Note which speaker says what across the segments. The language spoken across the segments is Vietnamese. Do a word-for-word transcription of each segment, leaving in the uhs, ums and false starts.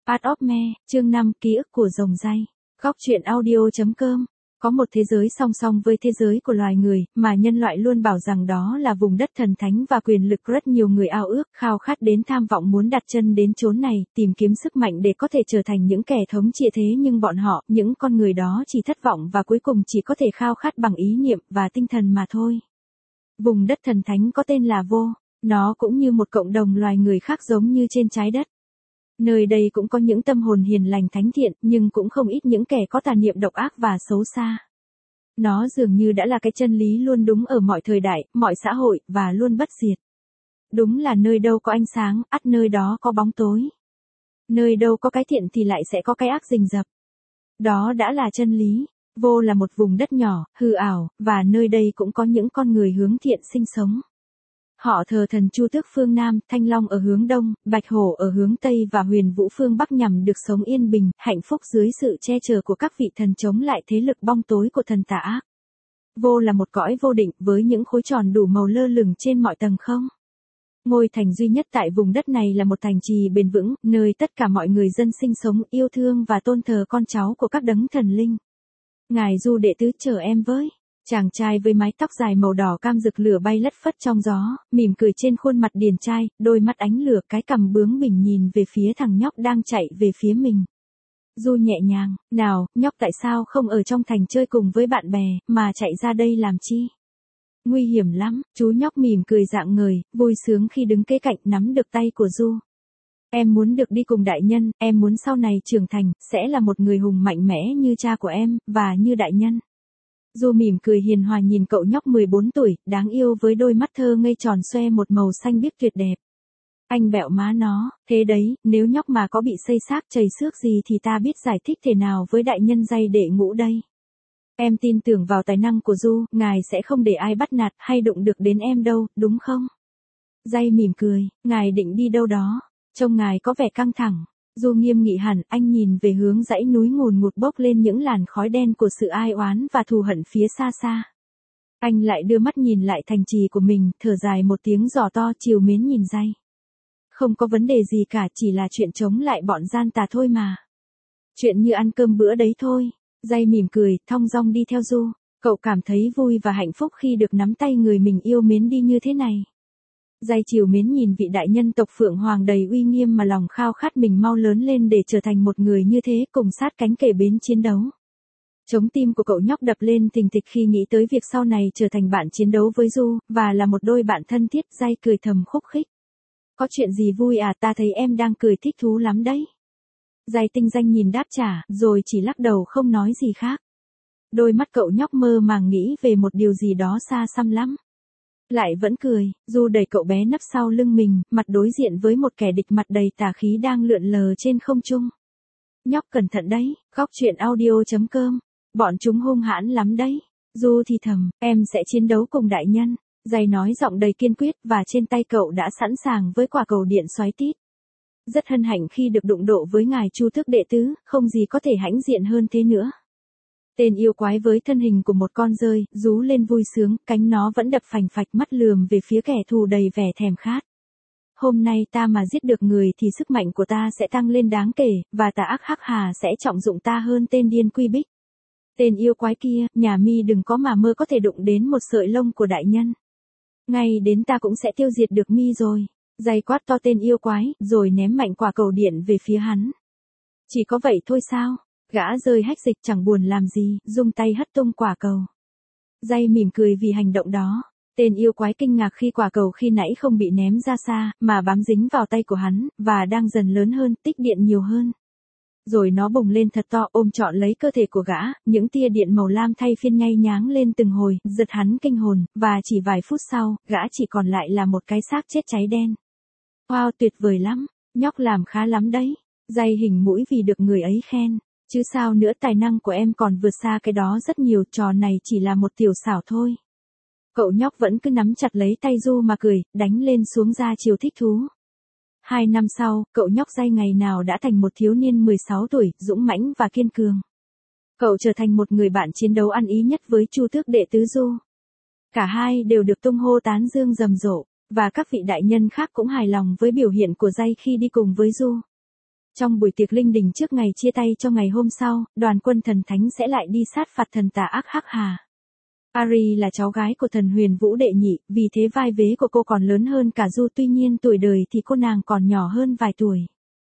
Speaker 1: Art of Me, chương năm, ký ức của rồng day. Góc truyện audio.com. Có một thế giới song song với thế giới của loài người, mà nhân loại luôn bảo rằng đó là vùng đất thần thánh và quyền lực. Rất nhiều người ao ước, khao khát đến tham vọng muốn đặt chân đến chốn này, tìm kiếm sức mạnh để có thể trở thành những kẻ thống trị thế, nhưng bọn họ, những con người đó chỉ thất vọng và cuối cùng chỉ có thể khao khát bằng ý niệm và tinh thần mà thôi. Vùng đất thần thánh có tên là Vô, nó cũng như một cộng đồng loài người khác giống như trên trái đất. Nơi đây cũng có những tâm hồn hiền lành thánh thiện, nhưng cũng không ít những kẻ có tà niệm độc ác và xấu xa. Nó dường như đã là cái chân lý luôn đúng ở mọi thời đại, mọi xã hội, và luôn bất diệt. Đúng là nơi đâu có ánh sáng, ắt nơi đó có bóng tối. Nơi đâu có cái thiện thì lại sẽ có cái ác rình rập. Đó đã là chân lý. Vô là một vùng đất nhỏ, hư ảo, và nơi đây cũng có những con người hướng thiện sinh sống. Họ thờ thần Chu Tước phương Nam, Thanh Long ở hướng Đông, Bạch Hổ ở hướng Tây và Huyền Vũ phương Bắc, nhằm được sống yên bình, hạnh phúc dưới sự che chở của các vị thần chống lại thế lực bóng tối của thần tà ác. Vô là một cõi vô định với những khối tròn đủ màu lơ lửng trên mọi tầng không. Ngôi thành duy nhất tại vùng đất này là một thành trì bền vững, nơi tất cả mọi người dân sinh sống, yêu thương và tôn thờ con cháu của các đấng thần linh. Ngài Du đệ tứ chờ em với. Chàng trai với mái tóc dài màu đỏ cam rực lửa bay lất phất trong gió, mỉm cười trên khuôn mặt điển trai, đôi mắt ánh lửa, cái cằm bướng bỉnh nhìn về phía thằng nhóc đang chạy về phía mình. Du nhẹ nhàng, nào, nhóc tại sao không ở trong thành chơi cùng với bạn bè, mà chạy ra đây làm chi? Nguy hiểm lắm, chú nhóc mỉm cười rạng ngời, vui sướng khi đứng kế cạnh nắm được tay của Du. Em muốn được đi cùng đại nhân, em muốn sau này trưởng thành, sẽ là một người hùng mạnh mẽ như cha của em, và như đại nhân. Du mỉm cười hiền hòa nhìn cậu nhóc mười bốn tuổi, đáng yêu với đôi mắt thơ ngây tròn xoe một màu xanh biếc tuyệt đẹp. Anh bẹo má nó, thế đấy, nếu nhóc mà có bị xây xác chảy xước gì thì ta biết giải thích thế nào với đại nhân day đệ ngũ đây. Em tin tưởng vào tài năng của Du, ngài sẽ không để ai bắt nạt hay đụng được đến em đâu, đúng không? Day mỉm cười, ngài định đi đâu đó? Trông ngài có vẻ căng thẳng. Du nghiêm nghị hẳn, anh nhìn về hướng dãy núi ngùn ngụt bốc lên những làn khói đen của sự ai oán và thù hận phía xa xa. Anh lại đưa mắt nhìn lại thành trì của mình, thở dài một tiếng giò to trìu mến nhìn Day. Không có vấn đề gì cả, chỉ là chuyện chống lại bọn gian tà thôi mà. Chuyện như ăn cơm bữa đấy thôi. Day mỉm cười, thong dong đi theo Du. Cậu cảm thấy vui và hạnh phúc khi được nắm tay người mình yêu mến đi như thế này. Day chiều mến nhìn vị đại nhân tộc Phượng Hoàng đầy uy nghiêm mà lòng khao khát mình mau lớn lên để trở thành một người như thế, cùng sát cánh kề bên chiến đấu. Trống tim của cậu nhóc đập lên thình thịch khi nghĩ tới việc sau này trở thành bạn chiến đấu với Du, và là một đôi bạn thân thiết. Day cười thầm khúc khích. Có chuyện gì vui à, ta thấy em đang cười thích thú lắm đấy. Day tinh danh nhìn đáp trả, rồi chỉ lắc đầu không nói gì khác. Đôi mắt cậu nhóc mơ màng nghĩ về một điều gì đó xa xăm lắm. Lại vẫn cười, Du đẩy cậu bé nấp sau lưng mình, mặt đối diện với một kẻ địch mặt đầy tà khí đang lượn lờ trên không trung. Nhóc cẩn thận đấy, góc truyện audio.com. Bọn chúng hung hãn lắm đấy. Du thì thầm, em sẽ chiến đấu cùng đại nhân. Day nói giọng đầy kiên quyết, và trên tay cậu đã sẵn sàng với quả cầu điện xoáy tít. Rất hân hạnh khi được đụng độ với ngài Chu Tước đệ tứ, không gì có thể hãnh diện hơn thế nữa. Tên yêu quái với thân hình của một con dơi, rú lên vui sướng, cánh nó vẫn đập phành phạch, mắt lườm về phía kẻ thù đầy vẻ thèm khát. Hôm nay ta mà giết được người thì sức mạnh của ta sẽ tăng lên đáng kể, và tà ác hắc hà sẽ trọng dụng ta hơn tên điên Quy Bích. Tên yêu quái kia, nhà mi đừng có mà mơ có thể đụng đến một sợi lông của đại nhân. Ngay đến ta cũng sẽ tiêu diệt được mi rồi. Day quát to tên yêu quái, rồi ném mạnh quả cầu điện về phía hắn. Chỉ có vậy thôi sao? Gã rơi hách dịch chẳng buồn làm gì, dùng tay hất tung quả cầu. Day mỉm cười vì hành động đó. Tên yêu quái kinh ngạc khi quả cầu khi nãy không bị ném ra xa, mà bám dính vào tay của hắn, và đang dần lớn hơn, tích điện nhiều hơn. Rồi nó bùng lên thật to, ôm trọn lấy cơ thể của gã, những tia điện màu lam thay phiên nhay nháng lên từng hồi, giật hắn kinh hồn, và chỉ vài phút sau, gã chỉ còn lại là một cái xác chết cháy đen. Wow, tuyệt vời lắm, nhóc làm khá lắm đấy. Day hình mũi vì được người ấy khen. Chứ sao nữa, tài năng của em còn vượt xa cái đó rất nhiều, trò này chỉ là một tiểu xảo thôi. Cậu nhóc vẫn cứ nắm chặt lấy tay Du mà cười, đánh lên xuống ra chiều thích thú. Hai năm sau, cậu nhóc Day ngày nào đã thành một thiếu niên mười sáu tuổi, dũng mãnh và kiên cường. Cậu trở thành một người bạn chiến đấu ăn ý nhất với Chu Tước đệ tứ Du. Cả hai đều được tung hô tán dương rầm rộ, và các vị đại nhân khác cũng hài lòng với biểu hiện của Day khi đi cùng với Du. Trong buổi tiệc linh đình trước ngày chia tay cho ngày hôm sau, đoàn quân thần thánh sẽ lại đi sát phạt thần tà ác Hắc Hà. Ari là cháu gái của thần Huyền Vũ đệ nhị, vì thế vai vế của cô còn lớn hơn cả Du, tuy nhiên tuổi đời thì cô nàng còn nhỏ hơn vài tuổi.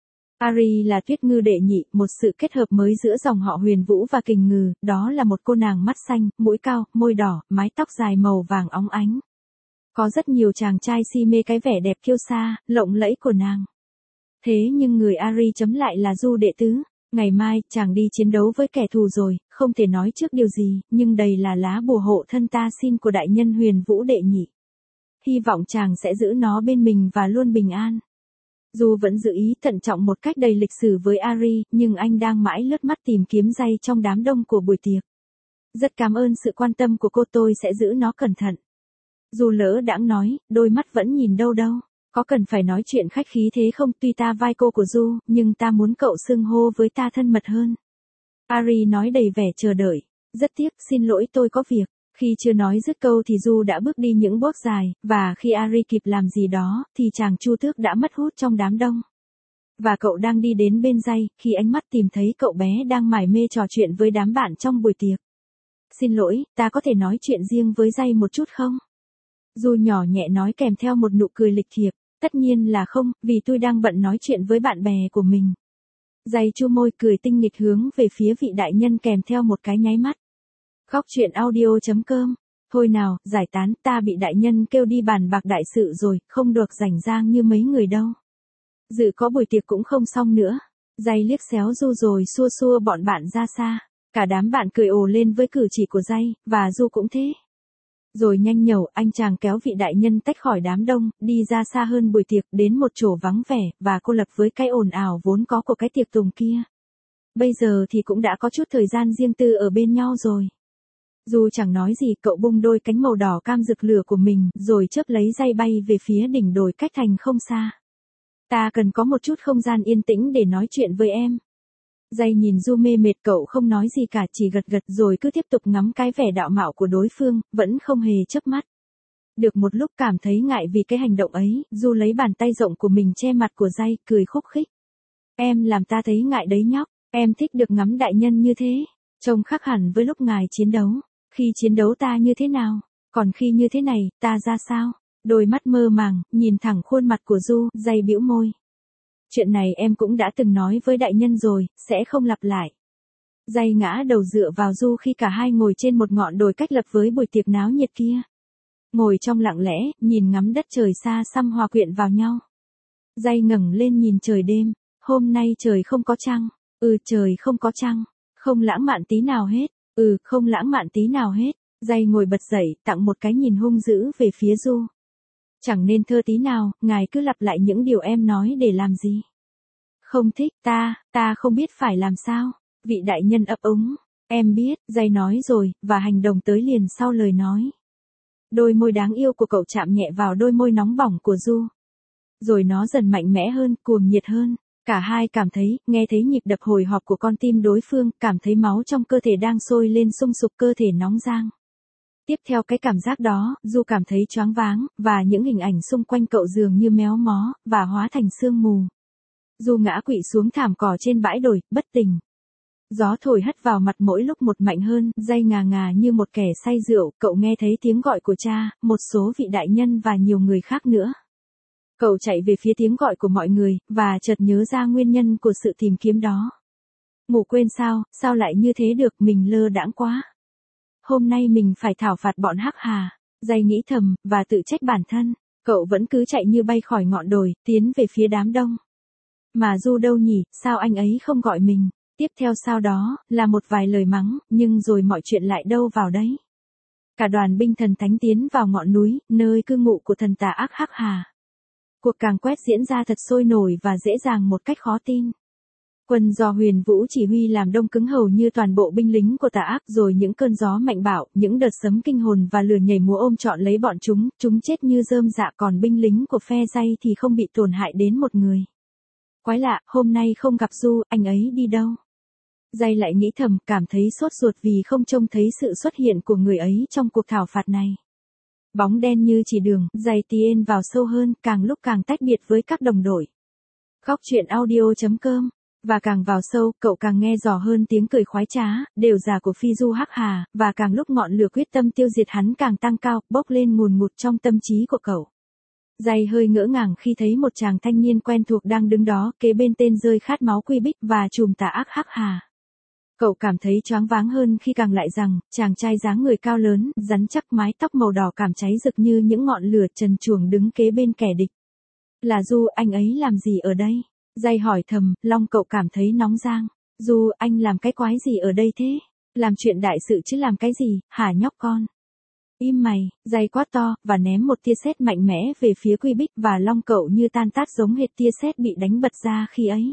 Speaker 1: Ari là Tuyết Ngư đệ nhị, một sự kết hợp mới giữa dòng họ Huyền Vũ và Kình Ngừ, đó là một cô nàng mắt xanh, mũi cao, môi đỏ, mái tóc dài màu vàng óng ánh. Có rất nhiều chàng trai si mê cái vẻ đẹp kiêu sa, lộng lẫy của nàng. Thế nhưng người Ari chấm lại là Du đệ tứ. Ngày mai, chàng đi chiến đấu với kẻ thù rồi, không thể nói trước điều gì, nhưng đây là lá bùa hộ thân ta xin của đại nhân Huyền Vũ đệ nhị. Hy vọng chàng sẽ giữ nó bên mình và luôn bình an. Du vẫn giữ ý thận trọng một cách đầy lịch sử với Ari, nhưng anh đang mãi lướt mắt tìm kiếm giây trong đám đông của buổi tiệc. Rất cảm ơn sự quan tâm của cô, tôi sẽ giữ nó cẩn thận. Du lỡ đãng nói, đôi mắt vẫn nhìn đâu đâu. Có cần phải nói chuyện khách khí thế không? Tuy ta vai cô của Du, nhưng ta muốn cậu xưng hô với ta thân mật hơn. Ari nói đầy vẻ chờ đợi. Rất tiếc, xin lỗi tôi có việc. Khi chưa nói dứt câu thì Du đã bước đi những bước dài, và khi Ari kịp làm gì đó, thì chàng Chu Tước đã mất hút trong đám đông. Và cậu đang đi đến bên Jay, khi ánh mắt tìm thấy cậu bé đang mải mê trò chuyện với đám bạn trong buổi tiệc. Xin lỗi, ta có thể nói chuyện riêng với Jay một chút không? Du nhỏ nhẹ nói kèm theo một nụ cười lịch thiệp. Tất nhiên là không, vì tôi đang bận nói chuyện với bạn bè của mình. Jay chu môi cười tinh nghịch hướng về phía vị đại nhân kèm theo một cái nháy mắt. Góc truyện audio chấm com. Thôi nào, giải tán, ta bị đại nhân kêu đi bàn bạc đại sự rồi, không được rảnh rang như mấy người đâu. Dự có buổi tiệc cũng không xong nữa. Jay liếc xéo Du rồi xua xua bọn bạn ra xa. Cả đám bạn cười ồ lên với cử chỉ của Jay, và Du cũng thế. Rồi nhanh nhẩu, anh chàng kéo vị đại nhân tách khỏi đám đông, đi ra xa hơn buổi tiệc, đến một chỗ vắng vẻ, và cô lập với cái ồn ào vốn có của cái tiệc tùng kia. Bây giờ thì cũng đã có chút thời gian riêng tư ở bên nhau rồi. Dù chẳng nói gì, cậu bung đôi cánh màu đỏ cam rực lửa của mình, rồi chớp lấy Jay bay về phía đỉnh đồi cách thành không xa. Ta cần có một chút không gian yên tĩnh để nói chuyện với em. Jay nhìn Du mê mệt, cậu không nói gì cả, chỉ gật gật rồi cứ tiếp tục ngắm cái vẻ đạo mạo của đối phương, vẫn không hề chớp mắt. Được một lúc cảm thấy ngại vì cái hành động ấy, Du lấy bàn tay rộng của mình che mặt của Jay, cười khúc khích. Em làm ta thấy ngại đấy nhóc, em thích được ngắm đại nhân như thế. Trông khác hẳn với lúc ngài chiến đấu. Khi chiến đấu ta như thế nào? Còn khi như thế này, ta ra sao? Đôi mắt mơ màng, nhìn thẳng khuôn mặt của Du, Jay bĩu môi. Chuyện này em cũng đã từng nói với đại nhân rồi, sẽ không lặp lại. Jay ngã đầu dựa vào Du khi cả hai ngồi trên một ngọn đồi cách lập với buổi tiệc náo nhiệt kia. Ngồi trong lặng lẽ, nhìn ngắm đất trời xa xăm hòa quyện vào nhau. Jay ngẩng lên nhìn trời đêm, hôm nay trời không có trăng, ừ trời không có trăng, không lãng mạn tí nào hết, ừ không lãng mạn tí nào hết. Jay ngồi bật dậy, tặng một cái nhìn hung dữ về phía Du. Chẳng nên thơ tí nào, ngài cứ lặp lại những điều em nói để làm gì? Không thích, ta, ta không biết phải làm sao. Vị đại nhân ấp úng. Em biết, Jay nói rồi, và hành động tới liền sau lời nói. Đôi môi đáng yêu của cậu chạm nhẹ vào đôi môi nóng bỏng của Du. Rồi nó dần mạnh mẽ hơn, cuồng nhiệt hơn. Cả hai cảm thấy, nghe thấy nhịp đập hồi hộp của con tim đối phương, cảm thấy máu trong cơ thể đang sôi lên sung sục, cơ thể nóng rang. Tiếp theo cái cảm giác đó, Du cảm thấy choáng váng, và những hình ảnh xung quanh cậu dường như méo mó, và hóa thành sương mù. Du ngã quỵ xuống thảm cỏ trên bãi đồi, bất tỉnh. Gió thổi hất vào mặt mỗi lúc một mạnh hơn, Jay ngà ngà như một kẻ say rượu, cậu nghe thấy tiếng gọi của cha, một số vị đại nhân và nhiều người khác nữa. Cậu chạy về phía tiếng gọi của mọi người, và chợt nhớ ra nguyên nhân của sự tìm kiếm đó. Ngủ quên sao, sao lại như thế được, mình lơ đãng quá. Hôm nay mình phải thảo phạt bọn Hắc Hà. Jay nghĩ thầm, và tự trách bản thân. Cậu vẫn cứ chạy như bay khỏi ngọn đồi, tiến về phía đám đông. Mà Du đâu nhỉ, sao anh ấy không gọi mình? Tiếp theo sau đó, là một vài lời mắng, nhưng rồi mọi chuyện lại đâu vào đấy. Cả đoàn binh thần thánh tiến vào ngọn núi, nơi cư ngụ của thần tà ác Hắc Hà. Cuộc càn quét diễn ra thật sôi nổi và dễ dàng một cách khó tin. Quân do Huyền Vũ chỉ huy làm đông cứng hầu như toàn bộ binh lính của tà ác, rồi những cơn gió mạnh bạo, những đợt sấm kinh hồn và lửa nhảy múa ôm trọn lấy bọn chúng, chúng chết như rơm rạ, còn binh lính của phe Jay thì không bị tổn hại đến một người. Quái lạ, hôm nay không gặp Du, anh ấy đi đâu? Jay lại nghĩ thầm, cảm thấy sốt ruột vì không trông thấy sự xuất hiện của người ấy trong cuộc thảo phạt này. Bóng đen như chỉ đường, Jay tiến vào sâu hơn, càng lúc càng tách biệt với các đồng đội. Góc truyện audio chấm com Và càng vào sâu, cậu càng nghe rõ hơn tiếng cười khoái trá, đều giả của phi du Hắc Hà, và càng lúc ngọn lửa quyết tâm tiêu diệt hắn càng tăng cao, bốc lên ngùn ngụt trong tâm trí của cậu. Giày hơi ngỡ ngàng khi thấy một chàng thanh niên quen thuộc đang đứng đó, kế bên tên rơi khát máu Quy Bích và trùm tà ác Hắc Hà. Cậu cảm thấy choáng váng hơn khi càng lại rằng, chàng trai dáng người cao lớn, rắn chắc mái tóc màu đỏ cảm cháy rực như những ngọn lửa trần truồng đứng kế bên kẻ địch. Là Du, anh ấy làm gì ở đây? Giày hỏi thầm, lòng cậu cảm thấy nóng rang. Du, anh làm cái quái gì ở đây thế? Làm chuyện đại sự chứ làm cái gì, hả nhóc con? Im mày, Giày quát to, và ném một tia sét mạnh mẽ về phía Quy Bích và long cậu như tan tác giống hệt tia sét bị đánh bật ra khi ấy.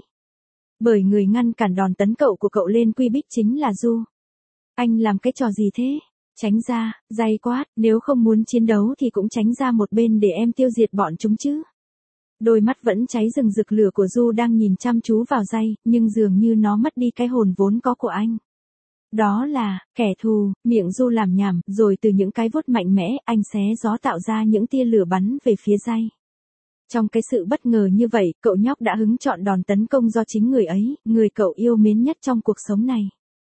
Speaker 1: Bởi người ngăn cản đòn tấn cậu của cậu lên Quy Bích chính là Du. Anh làm cái trò gì thế? Tránh ra, Giày quát, nếu không muốn chiến đấu thì cũng tránh ra một bên để em tiêu diệt bọn chúng chứ. Đôi mắt vẫn cháy rừng rực lửa của Du đang nhìn chăm chú vào Giày, nhưng dường như nó mất đi cái hồn vốn có của anh. Đó là, kẻ thù, miệng Du làm nhảm, rồi từ những cái vuốt mạnh mẽ, anh xé gió tạo ra những tia lửa bắn về phía Giày. Trong cái sự bất ngờ như vậy, cậu nhóc đã hứng chọn đòn tấn công do chính người ấy, người cậu yêu mến nhất trong cuộc sống này.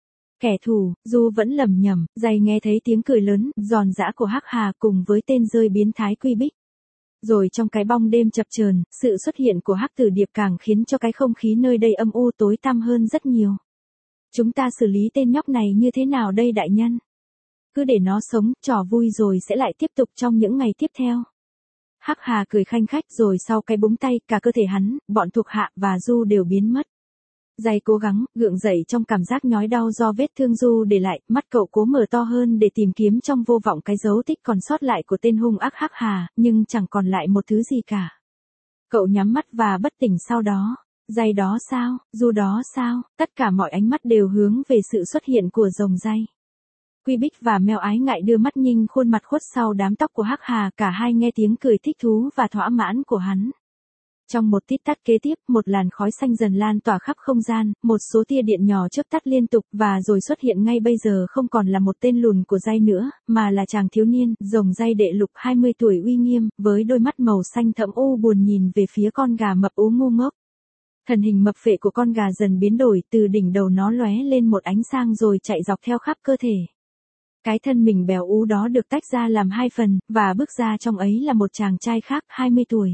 Speaker 1: Kẻ thù, Du vẫn lầm nhầm, Giày nghe thấy tiếng cười lớn, giòn giã của Hắc Hà cùng với tên rơi biến thái Quy Bích. Rồi trong cái bóng đêm chập chờn, sự xuất hiện của Hắc Tử Điệp càng khiến cho cái không khí nơi đây âm u tối tăm hơn rất nhiều. Chúng ta xử lý tên nhóc này như thế nào đây đại nhân? Cứ để nó sống, trò vui rồi sẽ lại tiếp tục trong những ngày tiếp theo. Hắc Hà cười khanh khách rồi sau cái búng tay, cả cơ thể hắn, bọn thuộc hạ và Du đều biến mất. Giày cố gắng, gượng dậy trong cảm giác nhói đau do vết thương Du để lại, mắt cậu cố mở to hơn để tìm kiếm trong vô vọng cái dấu tích còn sót lại của tên hung ác Hắc Hà, nhưng chẳng còn lại một thứ gì cả. Cậu nhắm mắt và bất tỉnh sau đó. Giày đó sao, Du đó sao, tất cả mọi ánh mắt đều hướng về sự xuất hiện của rồng Giày. Quy Bích và Mèo ái ngại đưa mắt nhìn khuôn mặt khuất sau đám tóc của Hắc Hà, cả hai nghe tiếng cười thích thú và thỏa mãn của hắn. Trong một tít tắt kế tiếp, một làn khói xanh dần lan tỏa khắp không gian, một số tia điện nhỏ chớp tắt liên tục và rồi xuất hiện ngay bây giờ không còn là một tên lùn của Giày nữa, mà là chàng thiếu niên, rồng Giày đệ lục hai mươi tuổi uy nghiêm, với đôi mắt màu xanh thẫm u buồn nhìn về phía con gà mập ú ngu ngốc. Thần hình mập phệ của con gà dần biến đổi, từ đỉnh đầu nó lóe lên một ánh sáng rồi chạy dọc theo khắp cơ thể. Cái thân mình béo ú đó được tách ra làm hai phần, và bước ra trong ấy là một chàng trai khác, hai mươi tuổi.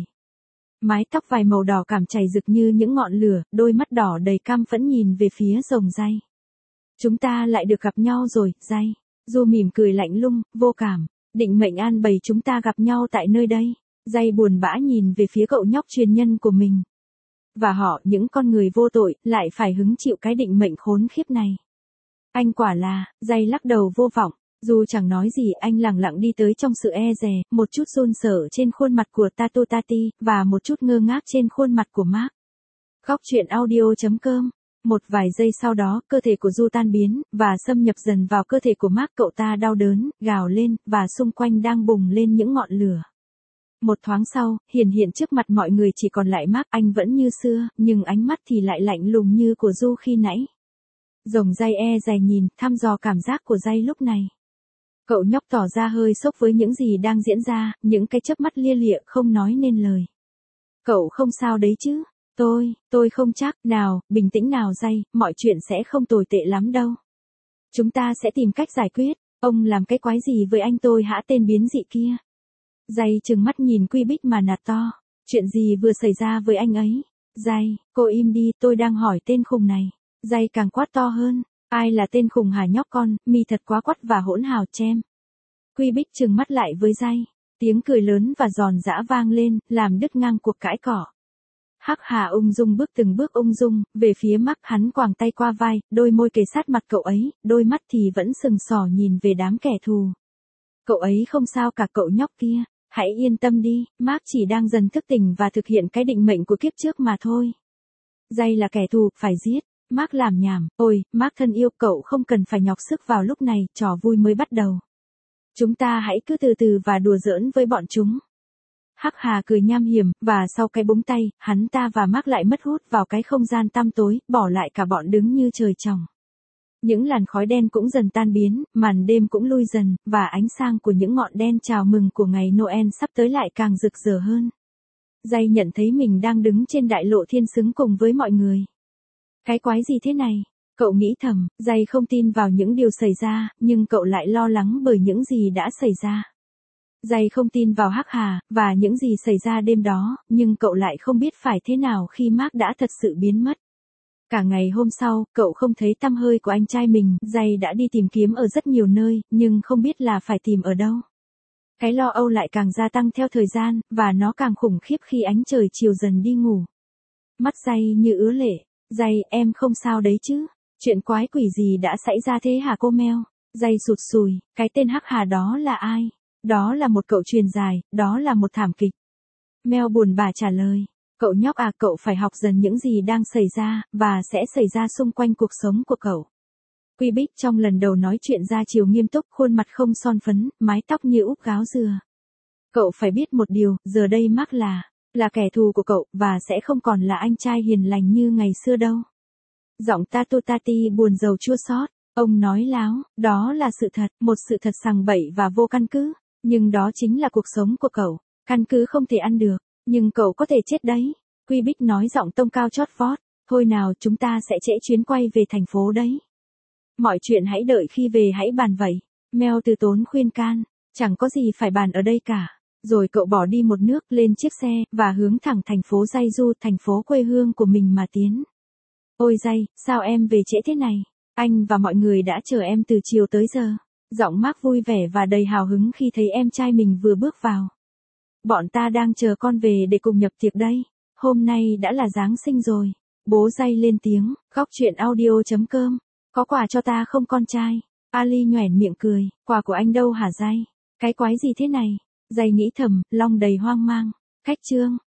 Speaker 1: Mái tóc vài màu đỏ cảm chảy rực như những ngọn lửa, đôi mắt đỏ đầy căm phẫn nhìn về phía rồng Giày. Chúng ta lại được gặp nhau rồi, Giày. Du mỉm cười lạnh lùng, vô cảm. Định mệnh an bày chúng ta gặp nhau tại nơi đây. Giày buồn bã nhìn về phía cậu nhóc truyền nhân của mình. Và họ, những con người vô tội, lại phải hứng chịu cái định mệnh khốn khiếp này. Anh quả là, Giày lắc đầu vô vọng. Dù chẳng nói gì, anh lặng lặng đi tới trong sự e dè, một chút run sợ trên khuôn mặt của Tato Tati, và một chút ngơ ngác trên khuôn mặt của Mark. Góc truyện audio chấm com. Một vài giây sau đó, cơ thể của Du tan biến, và xâm nhập dần vào cơ thể của Mark. Cậu ta đau đớn, gào lên, và xung quanh đang bùng lên những ngọn lửa. Một thoáng sau, hiện hiện trước mặt mọi người chỉ còn lại Mark, anh vẫn như xưa, nhưng ánh mắt thì lại lạnh lùng như của Du khi nãy. Rồng Giày e dè nhìn, thăm dò cảm giác của Giày lúc này. Cậu nhóc tỏ ra hơi sốc với những gì đang diễn ra, những cái chớp mắt lia lịa không nói nên lời. Cậu không sao đấy chứ? Tôi, tôi không chắc, nào, bình tĩnh nào Giày, mọi chuyện sẽ không tồi tệ lắm đâu. Chúng ta sẽ tìm cách giải quyết, ông làm cái quái gì với anh tôi hả tên biến dị kia? Giày trừng mắt nhìn Quy Bích mà nạt to, chuyện gì vừa xảy ra với anh ấy? Giày, cô im đi, tôi đang hỏi tên khùng này. Giày càng quát to hơn. Ai là tên khùng hả nhóc con, mi thật quá quắt và hỗn hào chem. Quy Bích trừng mắt lại với Giày. Tiếng cười lớn và giòn giã vang lên, làm đứt ngang cuộc cãi cỏ. Hắc Hà ung dung bước từng bước ung dung, về phía Mark, hắn quàng tay qua vai, đôi môi kề sát mặt cậu ấy, đôi mắt thì vẫn sừng sỏ nhìn về đám kẻ thù. Cậu ấy không sao cả cậu nhóc kia, hãy yên tâm đi, Mark chỉ đang dần thức tỉnh và thực hiện cái định mệnh của kiếp trước mà thôi. Giày là kẻ thù, phải giết. Mark làm nhảm, ôi, Mark thân yêu, cậu không cần phải nhọc sức vào lúc này, trò vui mới bắt đầu. Chúng ta hãy cứ từ từ và đùa giỡn với bọn chúng. Hắc Hà cười nham hiểm, và sau cái búng tay, hắn ta và Mark lại mất hút vào cái không gian tăm tối, bỏ lại cả bọn đứng như trời trồng. Những làn khói đen cũng dần tan biến, màn đêm cũng lui dần, và ánh sáng của những ngọn đen chào mừng của ngày Noel sắp tới lại càng rực rỡ hơn. Giày nhận thấy mình đang đứng trên đại lộ thiên xứng cùng với mọi người. Cái quái gì thế này? Cậu nghĩ thầm, Dày không tin vào những điều xảy ra, nhưng cậu lại lo lắng bởi những gì đã xảy ra. Dày không tin vào Hắc Hà, và những gì xảy ra đêm đó, nhưng cậu lại không biết phải thế nào khi Mark đã thật sự biến mất. Cả ngày hôm sau, cậu không thấy tăm hơi của anh trai mình, Dày đã đi tìm kiếm ở rất nhiều nơi, nhưng không biết là phải tìm ở đâu. Cái lo âu lại càng gia tăng theo thời gian, và nó càng khủng khiếp khi ánh trời chiều dần đi ngủ. Mắt Dày như ứa lệ. Dày, em không sao đấy chứ? Chuyện quái quỷ gì đã xảy ra thế hả cô Mel? Dày sụt sùi, cái tên Hắc Hà đó là ai? Đó là một cậu truyền dài, đó là một thảm kịch. Mel buồn bã trả lời. Cậu nhóc à, cậu phải học dần những gì đang xảy ra, và sẽ xảy ra xung quanh cuộc sống của cậu. Quebec trong lần đầu nói chuyện ra chiều nghiêm túc, khuôn mặt không son phấn, mái tóc như úp gáo dừa. Cậu phải biết một điều, giờ đây Mark là, là kẻ thù của cậu, và sẽ không còn là anh trai hiền lành như ngày xưa đâu. Giọng Tatu Tati buồn rầu chua xót. Ông nói láo, đó là sự thật, một sự thật sằng bậy và vô căn cứ. Nhưng đó chính là cuộc sống của cậu. Căn cứ không thể ăn được, nhưng cậu có thể chết đấy. Quebec nói giọng tông cao chót vót. Thôi nào, chúng ta sẽ trễ chuyến quay về thành phố đấy. Mọi chuyện hãy đợi khi về hãy bàn vậy. Mel từ tốn khuyên can. Chẳng có gì phải bàn ở đây cả. Rồi cậu bỏ đi một nước lên chiếc xe, và hướng thẳng thành phố Jeju, thành phố quê hương của mình mà tiến. Ôi Dày, sao em về trễ thế này? Anh và mọi người đã chờ em từ chiều tới giờ. Giọng Mark vui vẻ và đầy hào hứng khi thấy em trai mình vừa bước vào. Bọn ta đang chờ con về để cùng nhập tiệc đây. Hôm nay đã là Giáng sinh rồi. Bố Dày lên tiếng, góc chuyện audio chấm com. Có quà cho ta không con trai? Ali nhoẻn miệng cười, quà của anh đâu hả Dày? Cái quái gì thế này? Dày nghĩ thầm, lòng đầy hoang mang. Khách trương.